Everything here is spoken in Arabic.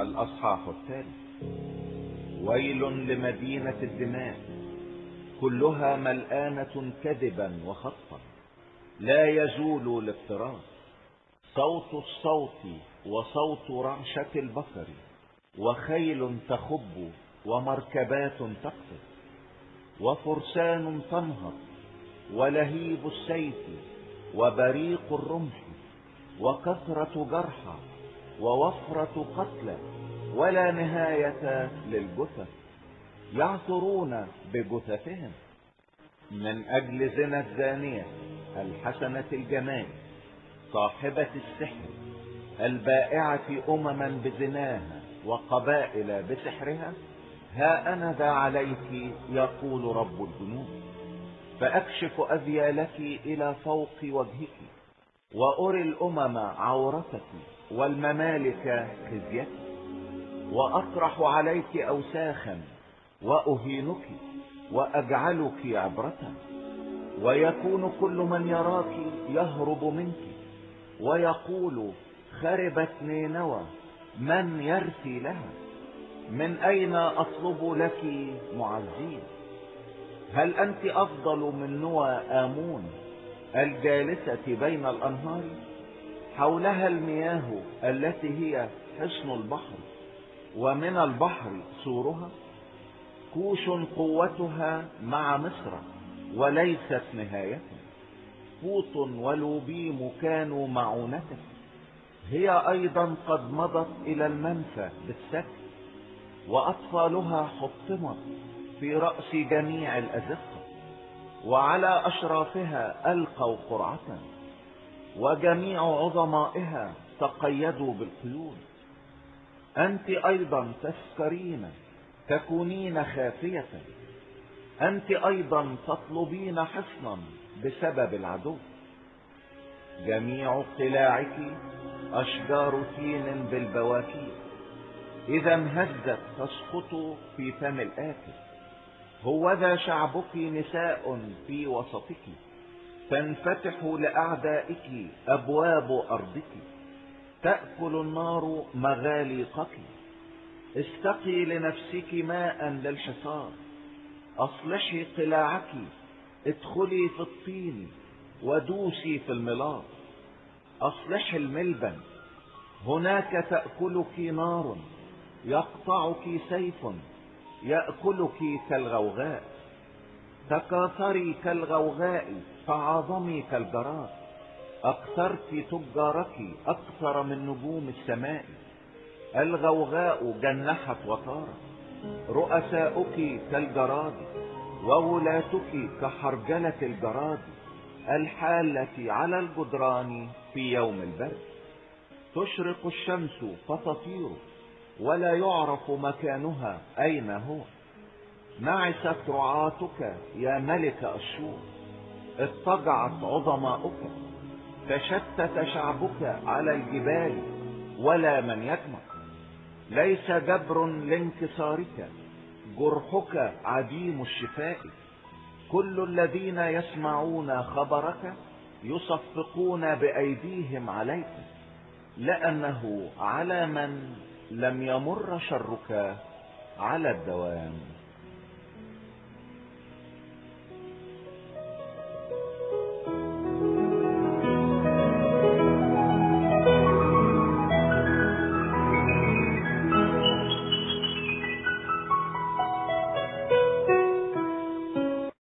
الأصحاح الثالث. ويل لمدينة الدماء، كلها ملآنة كذبا وخطا، لا يزول الافتراس. صوت الصوت وصوت رعشة البصر، وخيل تخب ومركبات تقفز، وفرسان تنهض، ولهيب السيف وبريق الرمح، وكثرة جرحى ووفرة قتلى، ولا نهاية للجثث. يعثرون بجثثهم من أجل زنا الزانية الحسنة الجمال، صاحبة السحر، البائعة أمما بزناها وقبائل بسحرها. ها أنا ذا عليك، يقول رب الجنود، فأكشف أذيالك إلى فوق وجهك، وأري الأمم عورتك والممالك خزيك، وأطرح عليك أوساخا وأهينك وأجعلك عبرة. ويكون كل من يراك يهرب منك، ويقول خربت نينوى، من يرثي لها؟ من أين أطلب لك معزين؟ هل أنت أفضل من نوى آمون الجالسة بين الأنهار؟ حولها المياه التي هي حصن البحر، ومن البحر سورها. كوش قوتها مع مصر وليست نهاية، فوط ولوبيم كانوا معونتك. هي أيضا قد مضت إلى المنفى بالسكر، وأطفالها حطمت في رأس جميع الأزقة، وعلى أشرافها ألقوا قرعة، وجميع عظمائها تقيدوا بالقيود. أنت أيضا تسكرين، تكونين خافية، أنت أيضا تطلبين حصنا بسبب العدو. جميع قلاعك أشجار تين بالبواكير، إذا انهزت تسقط في فم الآكل. هوذا شعبك نساء في وسطك، تنفتح لأعدائك أبواب أرضك، تأكل النار مغاليقك. استقي لنفسك ماء للحصار، أصلحي قلاعك، ادخلي في الطين ودوسي في الملاط. أصلحي الملبن، هناك تأكلك نار، يقطعك سيف، يأكلك كالغوغاء. تكاثري كالغوغاء، فعظمي كالجراد. أكثرت تجارك أكثر من نجوم السماء. الغوغاء جنحت وطارت، رؤساؤك كالجراد، وولاتك كحرجلة الجراد الحالة على الجدران في يوم البرد. تشرق الشمس فتطير، ولا يعرف مكانها أين هو. نعست رعاتك يا ملك أشور، اضطجعت عظماؤك. تشتت شعبك على الجبال، ولا من يجمع. ليس جبر لانكسارك، جرحك عديم الشفاء. كل الذين يسمعون خبرك يصفقون بأيديهم عليك، لأنه على من لم يمر شرك على الدوام.